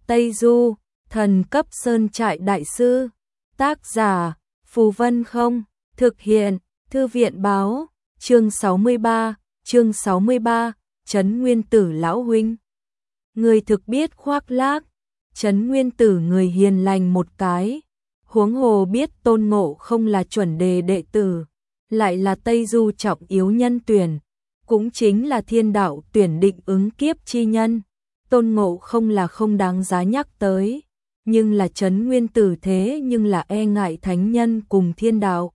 Tây Du, thần cấp sơn trại đại sư. Tác giả, Phù Vân Không. Thực hiện, Thư viện báo. Chương 63, Trấn Nguyên Tử lão huynh. Người thực biết khoác lác. Trấn Nguyên Tử người hiền lành một cái. Huống hồ biết Tôn Ngộ không là chuẩn đề đệ tử, lại là Tây Du trọng yếu nhân tuyển, cũng chính là thiên đạo tuyển định ứng kiếp chi nhân. Tôn Ngộ không là không đáng giá nhắc tới, nhưng là Trấn Nguyên Tử thế nhưng là e ngại thánh nhân cùng thiên đạo.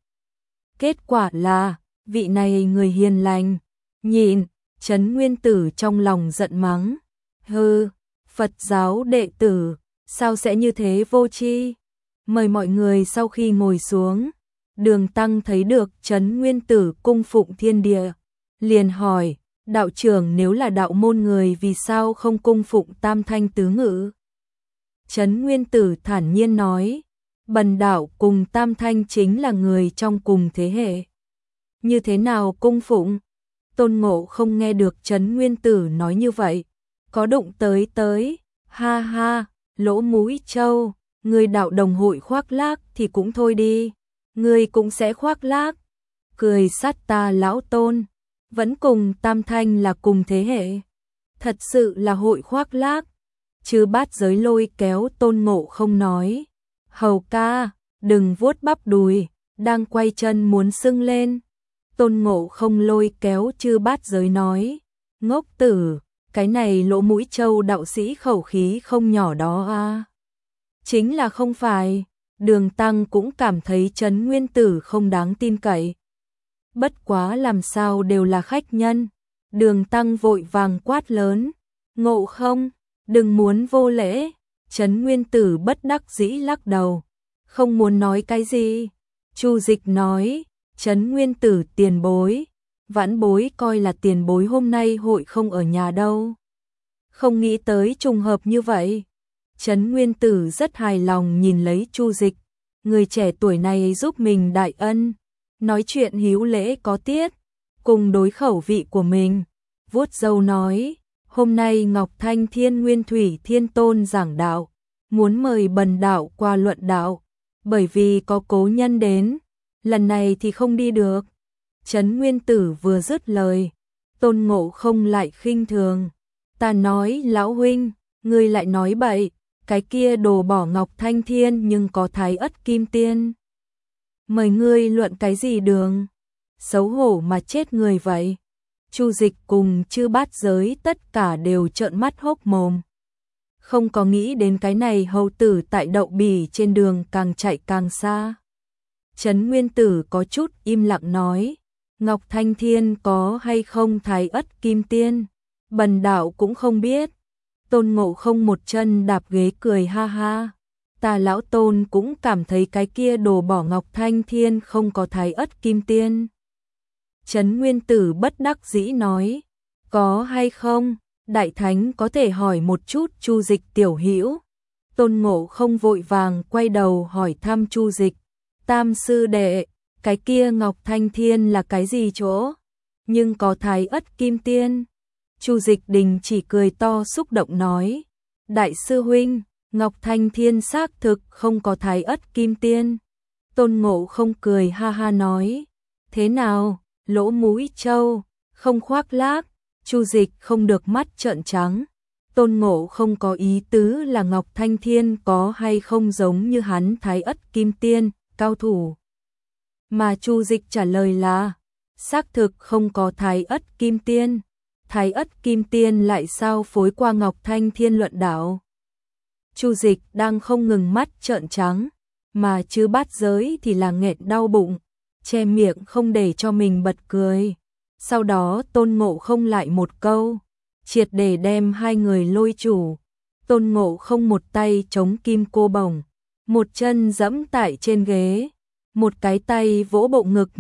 Kết quả là, vị này người hiền lành, nhịn. Trấn Nguyên Tử trong lòng giận mắng. Hừ, Phật giáo đệ tử, sao sẽ như thế vô tri? Mời mọi người sau khi ngồi xuống. Đường Tăng thấy được Trấn Nguyên Tử cung phụng thiên địa, liền hỏi, đạo trưởng nếu là đạo môn người vì sao không cung phụng tam thanh tứ ngự? Trấn Nguyên Tử thản nhiên nói, bần đạo cùng tam thanh chính là người trong cùng thế hệ. Như thế nào cung phụng? Tôn Ngộ không nghe được Trấn Nguyên Tử nói như vậy, có đụng tới, ha ha, lỗ mũi trâu, người đạo đồng hội khoác lác thì cũng thôi đi, người cũng sẽ khoác lác. Cười sát ta lão Tôn, vẫn cùng tam thanh là cùng thế hệ. Thật sự là hội khoác lác. Chư Bát Giới lôi kéo Tôn Ngộ không nói, hầu ca, đừng vuốt bắp đùi, đang quay chân muốn sưng lên. Tôn Ngộ không lôi kéo Chư Bát Giới nói, ngốc tử, cái này lỗ mũi trâu đạo sĩ khẩu khí không nhỏ đó à. Chính là không phải. Đường Tăng cũng cảm thấy Trấn Nguyên Tử không đáng tin cậy. Bất quá làm sao đều là khách nhân. Đường Tăng vội vàng quát lớn, Ngộ không, đừng muốn vô lễ. Trấn Nguyên Tử bất đắc dĩ lắc đầu, không muốn nói cái gì. Chu Dịch nói, Trấn Nguyên Tử tiền bối, vãn bối coi là tiền bối hôm nay hội không ở nhà đâu. Không nghĩ tới trùng hợp như vậy. Trấn Nguyên Tử rất hài lòng nhìn lấy Chu Dịch, người trẻ tuổi này giúp mình đại ân, nói chuyện hữu lễ có tiết, cùng đối khẩu vị của mình. Vuốt râu nói, hôm nay Ngọc Thanh Thiên Nguyên Thủy Thiên Tôn giảng đạo, muốn mời bần đạo qua luận đạo, bởi vì có cố nhân đến, lần này thì không đi được. Trấn Nguyên Tử vừa dứt lời, Tôn Ngộ không lại khinh thường, ta nói lão huynh, ngươi lại nói bậy, cái kia đồ bỏ Ngọc Thanh Thiên nhưng có Thái Ất Kim Tiên. Mời ngươi luận cái gì đường? Xấu hổ mà chết người vậy. Chu Dịch cùng Chư Bát Giới tất cả đều trợn mắt hốc mồm. Không có nghĩ đến cái này hầu tử tại Đậu Bỉ trên đường càng chạy càng xa. Trấn Nguyên Tử có chút im lặng nói, Ngọc Thanh Thiên có hay không Thái Ất Kim Tiên, bần đạo cũng không biết. Tôn Ngộ không một chân đạp ghế cười ha ha, ta lão Tôn cũng cảm thấy cái kia đồ bỏ Ngọc Thanh Thiên không có Thái Ất Kim Tiên. Trấn Nguyên Tử bất đắc dĩ nói, có hay không, đại thánh có thể hỏi một chút Chu Dịch tiểu hữu. Tôn Ngộ không vội vàng quay đầu hỏi thăm Chu Dịch, tam sư đệ, cái kia Ngọc Thanh Thiên là cái gì chỗ, nhưng có Thái Ất Kim Tiên. Chu Dịch đình chỉ cười to xúc động nói, đại sư huynh, Ngọc Thanh Thiên xác thực không có Thái Ất Kim Tiên. Tôn Ngộ không cười ha ha nói, thế nào, lỗ mũi trâu, không khoác lác. Chu Dịch không được mắt trợn trắng. Tôn Ngộ không có ý tứ là Ngọc Thanh Thiên có hay không giống như hắn Thái Ất Kim Tiên, cao thủ. Mà Chu Dịch trả lời là, xác thực không có Thái Ất Kim Tiên. Thái Ất Kim Tiên lại sao phối qua Ngọc Thanh Thiên luận đạo? Chu Dịch đang không ngừng mắt trợn trắng, mà Chư Bát Giới thì là nghẹn đau bụng, che miệng không để cho mình bật cười. Sau đó Tôn Ngộ không lại một câu, triệt để đem hai người lôi chủ. Tôn Ngộ không một tay chống kim cô bổng, một chân giẫm tại trên ghế, một cái tay vỗ bộ ngực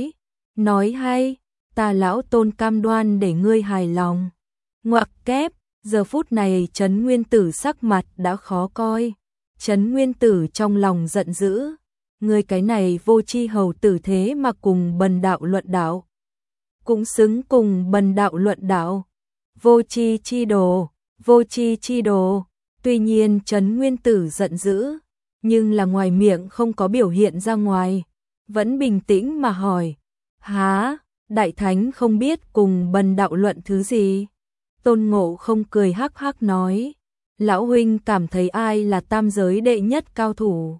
nói hay, ta lão Tôn cam đoan để ngươi hài lòng. Ngoặc kép, giờ phút này Trấn Nguyên Tử sắc mặt đã khó coi. Trấn Nguyên Tử trong lòng giận dữ, ngươi cái này vô tri hầu tử thế mà cùng bần đạo luận đạo. Cũng xứng cùng bần đạo luận đạo. Vô tri chi đồ, vô tri chi đồ. Tuy nhiên Trấn Nguyên Tử giận dữ, nhưng là ngoài miệng không có biểu hiện ra ngoài, vẫn bình tĩnh mà hỏi, há, Đại Thánh không biết cùng bần đạo luận thứ gì? Tôn Ngộ Không cười hắc hắc nói, lão huynh cảm thấy ai là tam giới đệ nhất cao thủ?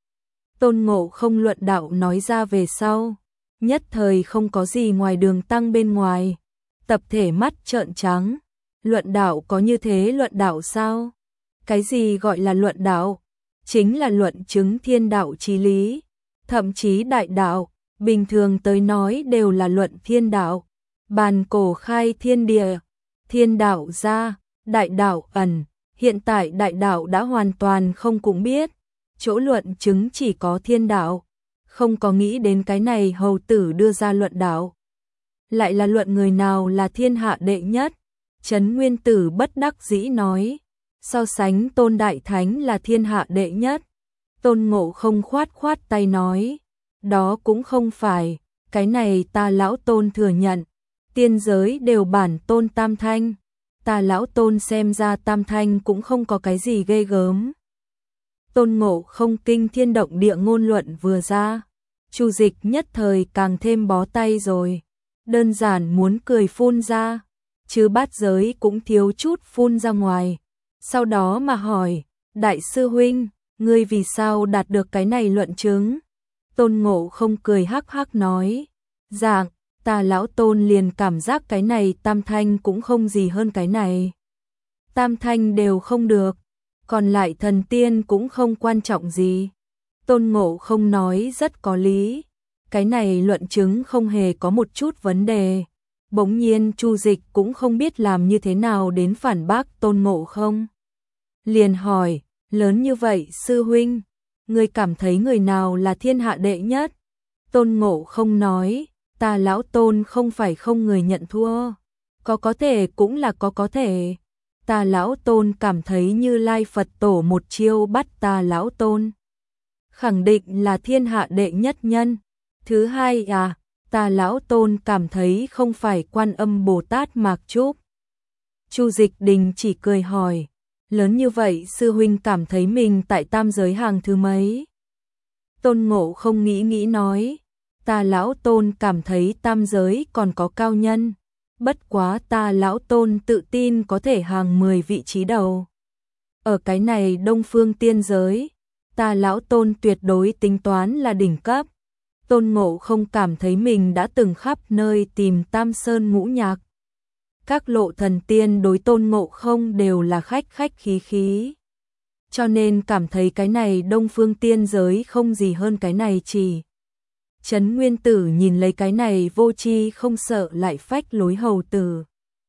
Tôn Ngộ Không luận đạo nói ra về sau, nhất thời không có gì ngoài Đường Tăng bên ngoài, tập thể mắt trợn trắng, luận đạo có như thế luận đạo sao? Cái gì gọi là luận đạo? Chính là luận chứng thiên đạo chí lý, thậm chí đại đạo, bình thường tới nói đều là luận thiên đạo. Bàn cổ khai thiên địa, thiên đạo ra, đại đạo ẩn, hiện tại đại đạo đã hoàn toàn không cũng biết, chỗ luận chứng chỉ có thiên đạo, không có nghĩ đến cái này hầu tử đưa ra luận đạo. Lại là luận người nào là thiên hạ đệ nhất? Trấn Nguyên Tử bất đắc dĩ nói, so sánh Tôn Đại Thánh là thiên hạ đệ nhất. Tôn Ngộ Không khoát khoát tay nói, đó cũng không phải, cái này ta lão Tôn thừa nhận, tiên giới đều bản tôn tam thanh, ta lão Tôn xem ra tam thanh cũng không có cái gì ghê gớm. Tôn Ngộ Không kinh thiên động địa ngôn luận vừa ra, Chu Dịch nhất thời càng thêm bó tay rồi, đơn giản muốn cười phun ra, chứ bát giới cũng thiếu chút phun ra ngoài. Sau đó mà hỏi, Đại sư huynh, ngươi vì sao đạt được cái này luận chứng? Tôn Ngộ Không cười hắc hắc nói, dạng, ta lão Tôn liền cảm giác cái này tam thanh cũng không gì hơn cái này. Tam thanh đều không được, còn lại thần tiên cũng không quan trọng gì. Tôn Ngộ Không nói rất có lý, cái này luận chứng không hề có một chút vấn đề. Bỗng nhiên Chu Dịch cũng không biết làm như thế nào đến phản bác Tôn Ngộ Không. Liền hỏi, lớn như vậy sư huynh, ngươi cảm thấy người nào là thiên hạ đệ nhất? Tôn Ngộ Không nói, ta lão Tôn không phải không người nhận thua, có thể cũng là có thể. Ta lão Tôn cảm thấy Như Lai Phật Tổ một chiêu bắt ta lão Tôn, khẳng định là thiên hạ đệ nhất nhân. Thứ hai ta lão Tôn cảm thấy không phải Quan Âm Bồ Tát Mạc Trúc. Chu Dịch đình chỉ cười hỏi, lớn như vậy sư huynh cảm thấy mình tại tam giới hàng thứ mấy? Tôn Ngộ Không nghĩ nói, ta lão Tôn cảm thấy tam giới còn có cao nhân, bất quá ta lão Tôn tự tin có thể hàng 10 vị trí đầu. Ở cái này Đông Phương tiên giới, ta lão Tôn tuyệt đối tính toán là đỉnh cấp. Tôn Ngộ Không cảm thấy mình đã từng khắp nơi tìm Tam Sơn ngũ nhạc. Các lộ thần tiên đối Tôn Ngộ Không đều là khách khí. Cho nên cảm thấy cái này Đông Phương tiên giới không gì hơn cái này chỉ. Trấn Nguyên Tử nhìn lấy cái này vô tri không sợ lại phách lối hầu tử,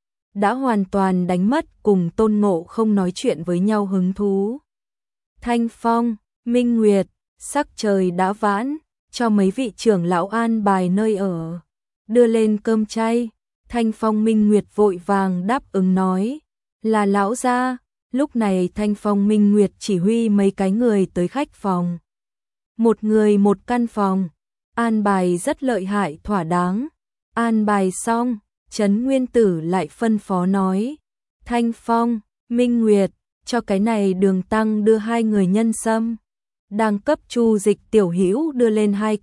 đã hoàn toàn đánh mất cùng Tôn Ngộ Không nói chuyện với nhau hứng thú. Thanh Phong, Minh Nguyệt, sắc trời đã vãn, cho mấy vị trưởng lão an bài nơi ở, đưa lên cơm chay. Thanh Phong Minh Nguyệt vội vàng đáp ứng nói, là lão gia. Lúc này Thanh Phong Minh Nguyệt chỉ huy mấy cái người tới khách phòng, một người một căn phòng, an bài rất lợi hại thỏa đáng. An bài xong, Trấn Nguyên Tử lại phân phó nói, Thanh Phong, Minh Nguyệt, cho cái này Đường Tăng đưa 2 người nhân sâm. Đang cấp Chu Dịch tiểu hữu đưa lên 2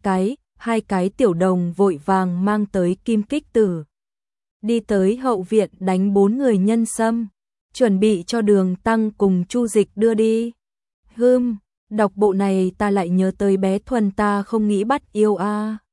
cái tiểu đồng vội vàng mang tới Kim Kích Tử. Đi tới hậu viện đánh 4 người nhân sâm, chuẩn bị cho Đường Tăng cùng Chu Dịch đưa đi. Đọc bộ này ta lại nhớ tới bé Thuần ta không nghĩ bắt yêu